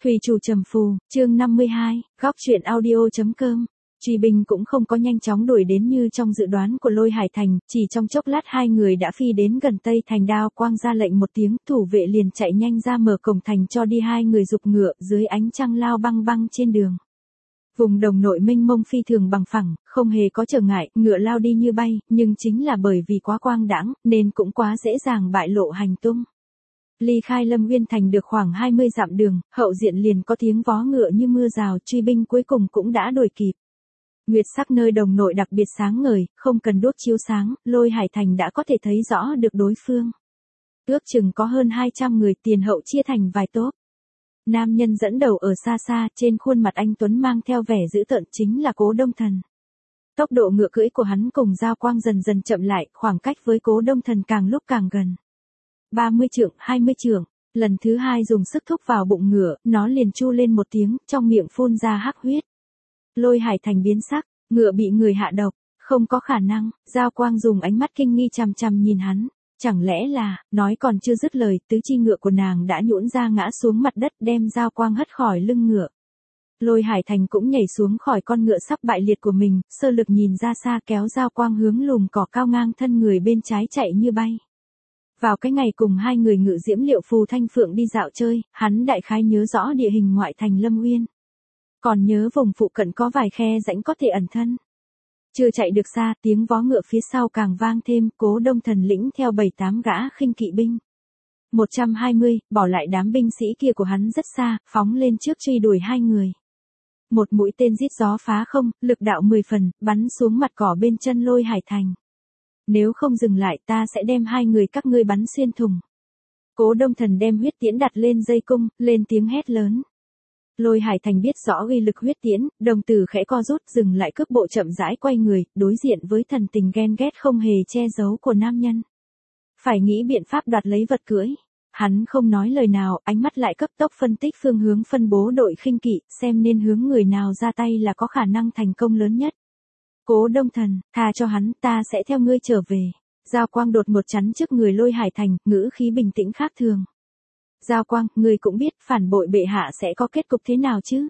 Thủy chủ trầm phù, chương 52, góc truyện audio.com. Truy binh cũng không có nhanh chóng đuổi đến như trong dự đoán của Lôi Hải Thành, chỉ trong chốc lát hai người đã phi đến gần Tây Thành. Đao Quang ra lệnh một tiếng, thủ vệ liền chạy nhanh ra mở cổng thành cho đi. Hai người giục ngựa dưới ánh trăng lao băng băng trên đường. Vùng đồng nội mênh mông phi thường bằng phẳng, không hề có trở ngại, ngựa lao đi như bay, nhưng chính là bởi vì quá quang đãng, nên cũng quá dễ dàng bại lộ hành tung. Ly khai Lâm Uyên Thành được khoảng 20 dặm đường, hậu diện liền có tiếng vó ngựa như mưa rào, truy binh cuối cùng cũng đã đuổi kịp. Nguyệt sắc nơi đồng nội đặc biệt sáng ngời, không cần đốt chiếu sáng, Lôi Hải Thành đã có thể thấy rõ được đối phương. Ước chừng có hơn 200 người, tiền hậu chia thành vài tốp. Nam nhân dẫn đầu ở xa xa, trên khuôn mặt anh tuấn mang theo vẻ dữ tợn, chính là Cố Đông Thần. Tốc độ ngựa cưỡi của hắn cùng Dao Quang dần dần chậm lại, khoảng cách với Cố Đông Thần càng lúc càng gần. 30 trượng, 20 trượng, lần thứ hai dùng sức thúc vào bụng ngựa, nó liền chu lên một tiếng, trong miệng phun ra hắc huyết. Lôi Hải Thành biến sắc, ngựa bị người hạ độc, không có khả năng. Dao Quang dùng ánh mắt kinh nghi chằm chằm nhìn hắn, chẳng lẽ là, nói còn chưa dứt lời, tứ chi ngựa của nàng đã nhũn ra ngã xuống mặt đất, đem Dao Quang hất khỏi lưng ngựa. Lôi Hải Thành cũng nhảy xuống khỏi con ngựa sắp bại liệt của mình, sơ lực nhìn ra xa, kéo Dao Quang hướng lùm cỏ cao ngang thân người bên trái chạy như bay. Vào cái ngày cùng hai người Ngự Diễm Liệu Phù Thanh Phượng đi dạo chơi, hắn đại khái nhớ rõ địa hình ngoại thành Lâm Uyên. Còn nhớ vùng phụ cận có vài khe rãnh có thể ẩn thân. Chưa chạy được xa, tiếng vó ngựa phía sau càng vang thêm, Cố Đông Thần lĩnh theo 7-8 gã khinh kỵ binh. 120, bỏ lại đám binh sĩ kia của hắn rất xa, phóng lên trước truy đuổi hai người. Một mũi tên rít gió phá không, lực đạo 10 phần, bắn xuống mặt cỏ bên chân Lôi Hải Thành. Nếu không dừng lại, ta sẽ đem hai người các ngươi bắn xuyên thùng. Cố Đông Thần đem huyết tiễn đặt lên dây cung, lên tiếng hét lớn. Lôi Hải Thành biết rõ uy lực huyết tiễn, đồng tử khẽ co rút, dừng lại cước bộ, chậm rãi quay người, đối diện với thần tình ghen ghét không hề che giấu của nam nhân. Phải nghĩ biện pháp đoạt lấy vật cưỡi. Hắn không nói lời nào, ánh mắt lại cấp tốc phân tích phương hướng, phân bố đội khinh kỵ, xem nên hướng người nào ra tay là có khả năng thành công lớn nhất. Cố Đông Thần, tha cho hắn, ta sẽ theo ngươi trở về. Dao Quang đột ngột chắn trước người Lôi Hải Thành, ngữ khí bình tĩnh khác thường. Dao Quang, ngươi cũng biết phản bội bệ hạ sẽ có kết cục thế nào chứ?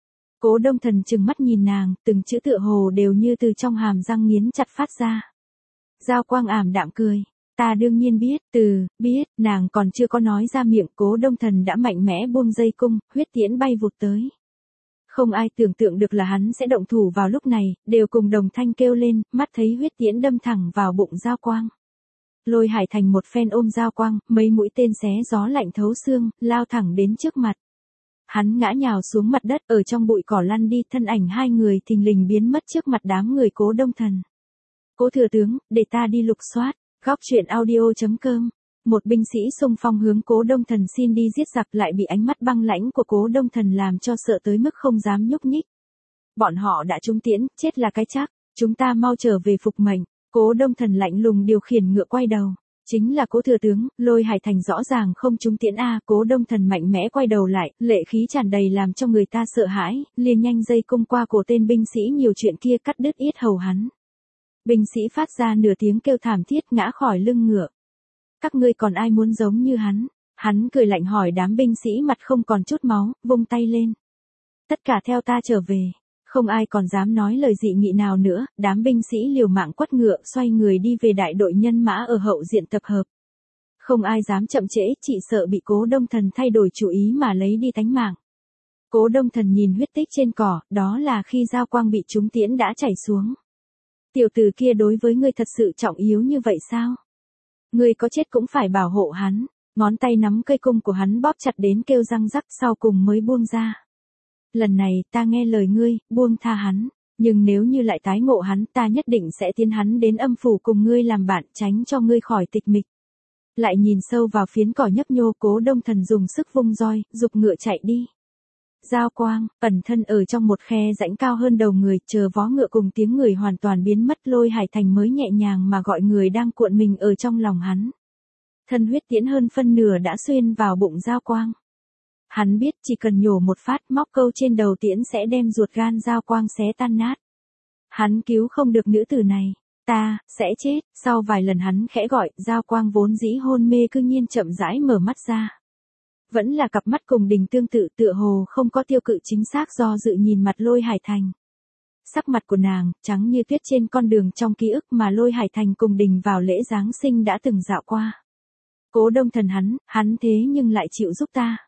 Cố Đông Thần trừng mắt nhìn nàng, từng chữ tựa hồ đều như từ trong hàm răng nghiến chặt phát ra. Dao Quang ảm đạm cười. Ta đương nhiên biết, biết, nàng còn chưa có nói ra miệng, Cố Đông Thần đã mạnh mẽ buông dây cung, huyết tiễn bay vụt tới. Không ai tưởng tượng được là hắn sẽ động thủ vào lúc này, đều cùng đồng thanh kêu lên, mắt thấy huyết tiễn đâm thẳng vào bụng Dao Quang. Lôi Hải Thành một phen ôm Dao Quang, mấy mũi tên xé gió lạnh thấu xương, lao thẳng đến trước mặt. Hắn ngã nhào xuống mặt đất, ở trong bụi cỏ lăn đi, thân ảnh hai người thình lình biến mất trước mặt đám người Cố Đông Thần. Cố thừa tướng, để ta đi lục soát. Góc truyện audio.com. Một binh sĩ xung phong hướng Cố Đông Thần xin đi giết giặc, lại bị ánh mắt băng lãnh của Cố Đông Thần làm cho sợ tới mức không dám nhúc nhích. Bọn họ đã trúng tiễn, chết là cái chắc, chúng ta mau trở về phục mệnh. Cố Đông Thần lạnh lùng điều khiển ngựa quay đầu. Chính là Cố thừa tướng. Lôi Hải Thành rõ ràng không trúng tiễn a. Cố Đông Thần mạnh mẽ quay đầu lại, lệ khí tràn đầy làm cho người ta sợ hãi, liền nhanh dây cung qua cổ tên binh sĩ nhiều chuyện kia, cắt đứt yết hầu hắn. Binh sĩ phát ra nửa tiếng kêu thảm thiết, ngã khỏi lưng ngựa. Các ngươi còn ai muốn giống như hắn? Hắn cười lạnh hỏi đám binh sĩ mặt không còn chút máu, vung tay lên. Tất cả theo ta trở về. Không ai còn dám nói lời dị nghị nào nữa, đám binh sĩ liều mạng quất ngựa, xoay người đi về đại đội nhân mã ở hậu diện tập hợp. Không ai dám chậm trễ, chỉ sợ bị Cố Đông Thần thay đổi chủ ý mà lấy đi tánh mạng. Cố Đông Thần nhìn huyết tích trên cỏ, đó là khi Dao Quang bị trúng tiễn đã chảy xuống. Tiểu tử kia đối với ngươi thật sự trọng yếu như vậy sao? Ngươi có chết cũng phải bảo hộ hắn. Ngón tay nắm cây cung của hắn bóp chặt đến kêu răng rắc, sau cùng mới buông ra. Lần này ta nghe lời ngươi, buông tha hắn. Nhưng nếu như lại tái ngộ hắn, ta nhất định sẽ tiến hắn đến âm phủ cùng ngươi làm bạn, tránh cho ngươi khỏi tịch mịch. Lại nhìn sâu vào phiến cỏ nhấp nhô, Cố Đông Thần dùng sức vung roi, giục ngựa chạy đi. Dao Quang, ẩn thân ở trong một khe rãnh cao hơn đầu người, chờ vó ngựa cùng tiếng người hoàn toàn biến mất, Lôi Hải Thành mới nhẹ nhàng mà gọi người đang cuộn mình ở trong lòng hắn. Thân huyết tiễn hơn phân nửa đã xuyên vào bụng Dao Quang. Hắn biết chỉ cần nhổ một phát, móc câu trên đầu tiễn sẽ đem ruột gan Dao Quang xé tan nát. Hắn cứu không được nữ tử này, ta sẽ chết. Sau vài lần hắn khẽ gọi, Dao Quang vốn dĩ hôn mê cư nhiên chậm rãi mở mắt ra. Vẫn là cặp mắt cùng Đình tương tự tựa hồ không có tiêu cự chính xác do dự nhìn mặt Lôi Hải Thành. Sắc mặt của nàng, trắng như tuyết trên con đường trong ký ức mà Lôi Hải Thành cùng Đình vào lễ Giáng sinh đã từng dạo qua. Cố Đông Thần hắn thế nhưng lại chịu giúp ta.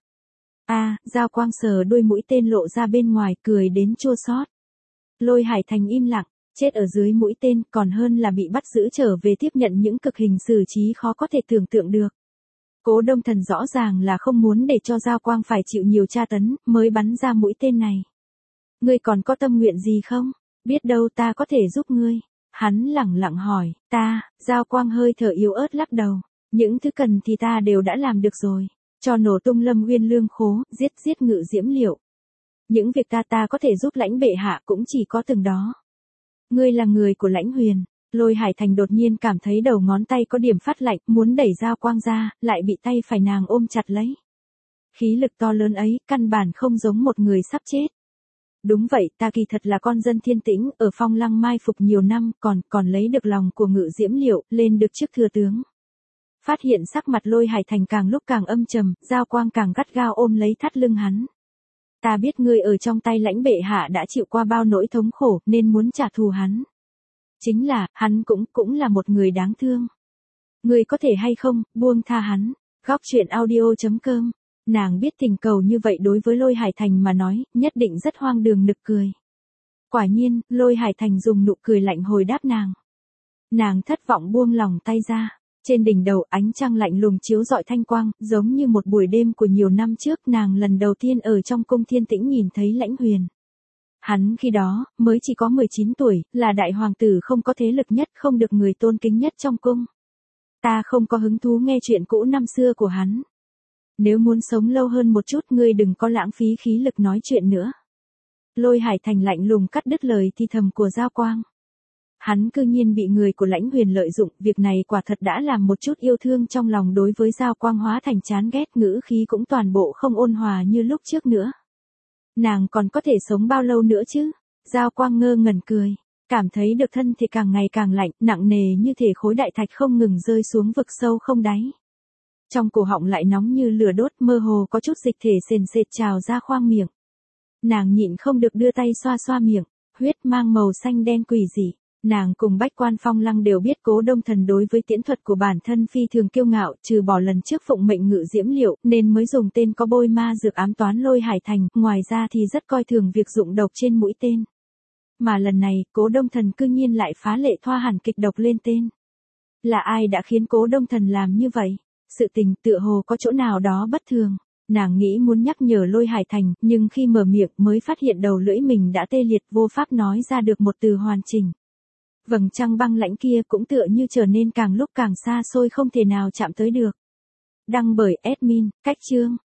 Giao Quang sờ đuôi mũi tên lộ ra bên ngoài cười đến chua xót. Lôi Hải Thành im lặng, chết ở dưới mũi tên còn hơn là bị bắt giữ trở về tiếp nhận những cực hình xử trí khó có thể tưởng tượng được. Cố Đông Thần rõ ràng là không muốn để cho Giao Quang phải chịu nhiều tra tấn, mới bắn ra mũi tên này. Ngươi còn có tâm nguyện gì không? Biết đâu ta có thể giúp ngươi. Hắn lẳng lặng hỏi, Giao Quang hơi thở yếu ớt lắc đầu. Những thứ cần thì ta đều đã làm được rồi. Cho nổ tung Lâm Uyên lương khố, giết Ngự Diễm Liệu. Những việc ta có thể giúp Lãnh bệ hạ cũng chỉ có từng đó. Ngươi là người của Lãnh Huyền. Lôi Hải Thành đột nhiên cảm thấy đầu ngón tay có điểm phát lạnh, muốn đẩy Giao Quang ra, lại bị tay phải nàng ôm chặt lấy. Khí lực to lớn ấy, căn bản không giống một người sắp chết. Đúng vậy, ta kỳ thật là con dân Thiên Tĩnh, ở Phong Lăng mai phục nhiều năm, còn lấy được lòng của Ngự Diễm Liệu, lên được chức thừa tướng. Phát hiện sắc mặt Lôi Hải Thành càng lúc càng âm trầm, Giao Quang càng gắt gao ôm lấy thắt lưng hắn. Ta biết ngươi ở trong tay Lãnh bệ hạ đã chịu qua bao nỗi thống khổ, nên muốn trả thù hắn. Chính là, hắn cũng là một người đáng thương. Ngươi có thể hay không, buông tha hắn. Góc truyện audio.com. Nàng biết tình cầu như vậy đối với Lôi Hải Thành mà nói, nhất định rất hoang đường nực cười. Quả nhiên, Lôi Hải Thành dùng nụ cười lạnh hồi đáp nàng. Nàng thất vọng buông lòng tay ra. Trên đỉnh đầu ánh trăng lạnh lùng chiếu rọi thanh quang, giống như một buổi đêm của nhiều năm trước nàng lần đầu tiên ở trong cung Thiên Tĩnh nhìn thấy Lãnh Huyền. Hắn khi đó, mới chỉ có 19 tuổi, là đại hoàng tử không có thế lực nhất, không được người tôn kính nhất trong cung. Ta không có hứng thú nghe chuyện cũ năm xưa của hắn. Nếu muốn sống lâu hơn một chút ngươi đừng có lãng phí khí lực nói chuyện nữa. Lôi Hải Thành lạnh lùng cắt đứt lời thì thầm của Giao Quang. Hắn cư nhiên bị người của Lãnh Huyền lợi dụng, việc này quả thật đã làm một chút yêu thương trong lòng đối với Giao Quang hóa thành chán ghét, ngữ khí cũng toàn bộ không ôn hòa như lúc trước nữa. Nàng còn có thể sống bao lâu nữa chứ? Giao Quang ngơ ngẩn cười, cảm thấy được thân thể càng ngày càng lạnh, nặng nề như thể khối đại thạch không ngừng rơi xuống vực sâu không đáy. Trong cổ họng lại nóng như lửa đốt, mơ hồ có chút dịch thể sền sệt trào ra khoang miệng. Nàng nhịn không được đưa tay xoa xoa miệng, huyết mang màu xanh đen quỷ dị. Nàng cùng Bách Quan Phong Lăng đều biết Cố Đông Thần đối với tiễn thuật của bản thân phi thường kiêu ngạo, trừ bỏ lần trước phụng mệnh Ngự Diễm Liệu, nên mới dùng tên có bôi ma dược ám toán Lôi Hải Thành, ngoài ra thì rất coi thường việc dụng độc trên mũi tên. Mà lần này, Cố Đông Thần cư nhiên lại phá lệ thoa hẳn kịch độc lên tên. Là ai đã khiến Cố Đông Thần làm như vậy? Sự tình tựa hồ có chỗ nào đó bất thường. Nàng nghĩ muốn nhắc nhở Lôi Hải Thành, nhưng khi mở miệng mới phát hiện đầu lưỡi mình đã tê liệt, vô pháp nói ra được một từ hoàn chỉnh. Vầng trăng băng lãnh kia cũng tựa như trở nên càng lúc càng xa xôi không thể nào chạm tới được. Đăng bởi admin, cách chương.